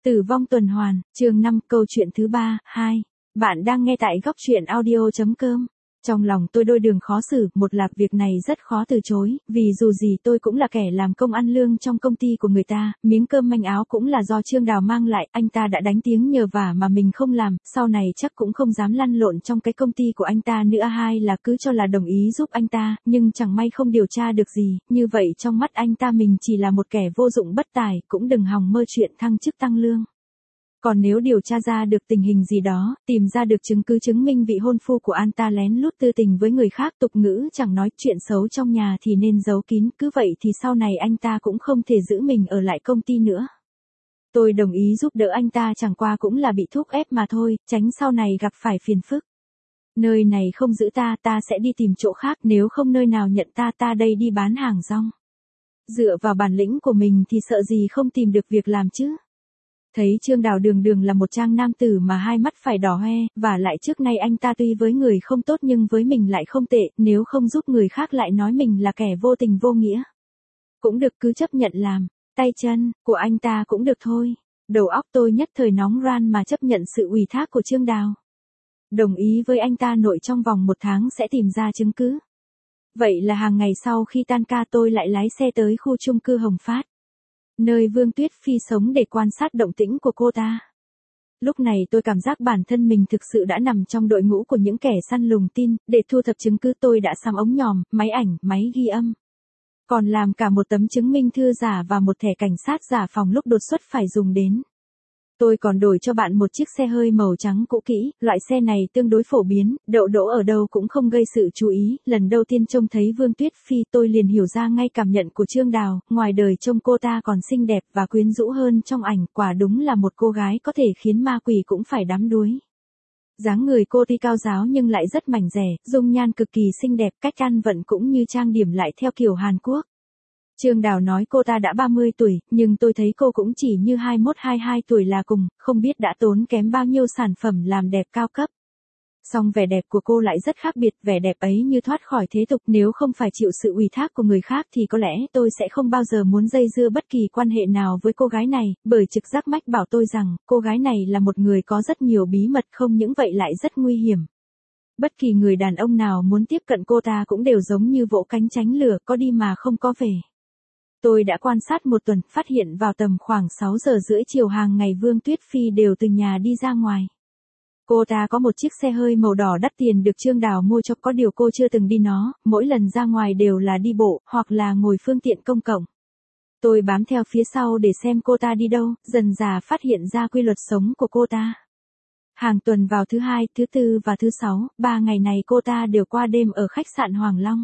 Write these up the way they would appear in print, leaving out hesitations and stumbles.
Tử vong tuần hoàn, chương 5, câu chuyện thứ 3, 2. Bạn đang nghe tại góc truyện audio.com. Trong lòng tôi đôi đường khó xử, một là việc này rất khó từ chối, vì dù gì tôi cũng là kẻ làm công ăn lương trong công ty của người ta, miếng cơm manh áo cũng là do Trương Đào mang lại, anh ta đã đánh tiếng nhờ vả mà mình không làm, sau này chắc cũng không dám lăn lộn trong cái công ty của anh ta nữa. Hai là cứ cho là đồng ý giúp anh ta, nhưng chẳng may không điều tra được gì, như vậy trong mắt anh ta mình chỉ là một kẻ vô dụng bất tài, cũng đừng hòng mơ chuyện thăng chức tăng lương. Còn nếu điều tra ra được tình hình gì đó, tìm ra được chứng cứ chứng minh vị hôn phu của anh ta lén lút tư tình với người khác, tục ngữ chẳng nói chuyện xấu trong nhà thì nên giấu kín, cứ vậy thì sau này anh ta cũng không thể giữ mình ở lại công ty nữa. Tôi đồng ý giúp đỡ anh ta, chẳng qua cũng là bị thúc ép mà thôi, tránh sau này gặp phải phiền phức. Nơi này không giữ ta sẽ đi tìm chỗ khác, nếu không nơi nào nhận ta đây đi bán hàng rong. Dựa vào bản lĩnh của mình thì sợ gì không tìm được việc làm chứ. Thấy Trương Đào đường đường là một trang nam tử mà hai mắt phải đỏ hoe, và lại trước nay anh ta tuy với người không tốt nhưng với mình lại không tệ, nếu không giúp người khác lại nói mình là kẻ vô tình vô nghĩa. Cũng được, cứ chấp nhận làm, tay chân của anh ta cũng được thôi. Đầu óc tôi nhất thời nóng ran mà chấp nhận sự ủy thác của Trương Đào. Đồng ý với anh ta nội trong vòng 1 tháng sẽ tìm ra chứng cứ. Vậy là hàng ngày sau khi tan ca tôi lại lái xe tới khu chung cư Hồng Phát, nơi Vương Tuyết Phi sống, để quan sát động tĩnh của cô ta. Lúc này tôi cảm giác bản thân mình thực sự đã nằm trong đội ngũ của những kẻ săn lùng tin, để thu thập chứng cứ tôi đã sắm ống nhòm, máy ảnh, máy ghi âm. Còn làm cả một tấm chứng minh thư giả và một thẻ cảnh sát giả phòng lúc đột xuất phải dùng đến. Tôi còn đổi cho bạn một chiếc xe hơi màu trắng cũ kỹ, loại xe này tương đối phổ biến, đỗ ở đâu cũng không gây sự chú ý. Lần đầu tiên trông thấy Vương Tuyết Phi tôi liền hiểu ra ngay cảm nhận của Trương Đào, ngoài đời trông cô ta còn xinh đẹp và quyến rũ hơn trong ảnh, quả đúng là một cô gái có thể khiến ma quỷ cũng phải đắm đuối. Dáng người cô tuy cao ráo nhưng lại rất mảnh dẻ, dung nhan cực kỳ xinh đẹp, cách ăn vận cũng như trang điểm lại theo kiểu Hàn Quốc. Trương Đào nói cô ta đã 30 tuổi, nhưng tôi thấy cô cũng chỉ như 21-22 tuổi là cùng, không biết đã tốn kém bao nhiêu sản phẩm làm đẹp cao cấp. Song vẻ đẹp của cô lại rất khác biệt, vẻ đẹp ấy như thoát khỏi thế tục, nếu không phải chịu sự ủy thác của người khác thì có lẽ tôi sẽ không bao giờ muốn dây dưa bất kỳ quan hệ nào với cô gái này, bởi trực giác mách bảo tôi rằng, cô gái này là một người có rất nhiều bí mật, không những vậy lại rất nguy hiểm. Bất kỳ người đàn ông nào muốn tiếp cận cô ta cũng đều giống như vỗ cánh tránh lửa, có đi mà không có về. Tôi đã quan sát 1 tuần, phát hiện vào tầm khoảng 6 giờ rưỡi chiều hàng ngày Vương Tuyết Phi đều từ nhà đi ra ngoài. Cô ta có một chiếc xe hơi màu đỏ đắt tiền được Trương Đào mua cho, có điều cô chưa từng đi nó, mỗi lần ra ngoài đều là đi bộ, hoặc là ngồi phương tiện công cộng. Tôi bám theo phía sau để xem cô ta đi đâu, dần dà phát hiện ra quy luật sống của cô ta. Hàng tuần vào thứ Hai, thứ Tư và thứ Sáu, 3 ngày này cô ta đều qua đêm ở khách sạn Hoàng Long.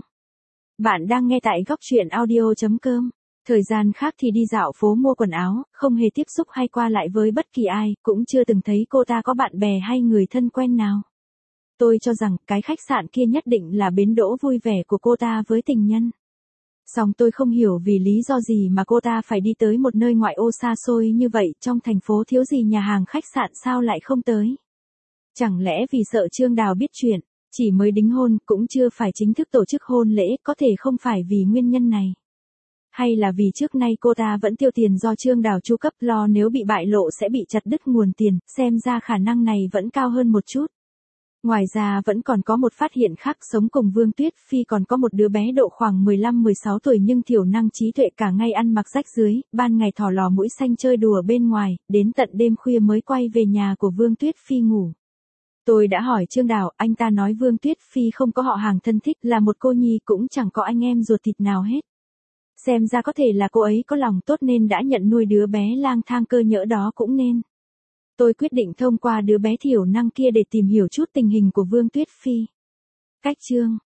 Bạn đang nghe tại góc truyện audio.com. Thời gian khác thì đi dạo phố mua quần áo, không hề tiếp xúc hay qua lại với bất kỳ ai, cũng chưa từng thấy cô ta có bạn bè hay người thân quen nào. Tôi cho rằng cái khách sạn kia nhất định là bến đỗ vui vẻ của cô ta với tình nhân. Song tôi không hiểu vì lý do gì mà cô ta phải đi tới một nơi ngoại ô xa xôi như vậy, trong thành phố thiếu gì nhà hàng khách sạn sao lại không tới. Chẳng lẽ vì sợ Trương Đào biết chuyện, chỉ mới đính hôn, cũng chưa phải chính thức tổ chức hôn lễ, có thể không phải vì nguyên nhân này. Hay là vì trước nay cô ta vẫn tiêu tiền do Trương Đào chu cấp, lo nếu bị bại lộ sẽ bị chặt đứt nguồn tiền, xem ra khả năng này vẫn cao hơn một chút. Ngoài ra vẫn còn có một phát hiện khác, sống cùng Vương Tuyết Phi còn có một đứa bé độ khoảng 15-16 tuổi nhưng thiểu năng trí tuệ, cả ngày ăn mặc rách rưới, ban ngày thò lò mũi xanh chơi đùa bên ngoài, đến tận đêm khuya mới quay về nhà của Vương Tuyết Phi ngủ. Tôi đã hỏi Trương Đào, anh ta nói Vương Tuyết Phi không có họ hàng thân thích, là một cô nhi, cũng chẳng có anh em ruột thịt nào hết. Xem ra có thể là cô ấy có lòng tốt nên đã nhận nuôi đứa bé lang thang cơ nhỡ đó cũng nên. Tôi quyết định thông qua đứa bé thiểu năng kia để tìm hiểu chút tình hình của Vương Tuyết Phi. Cách chương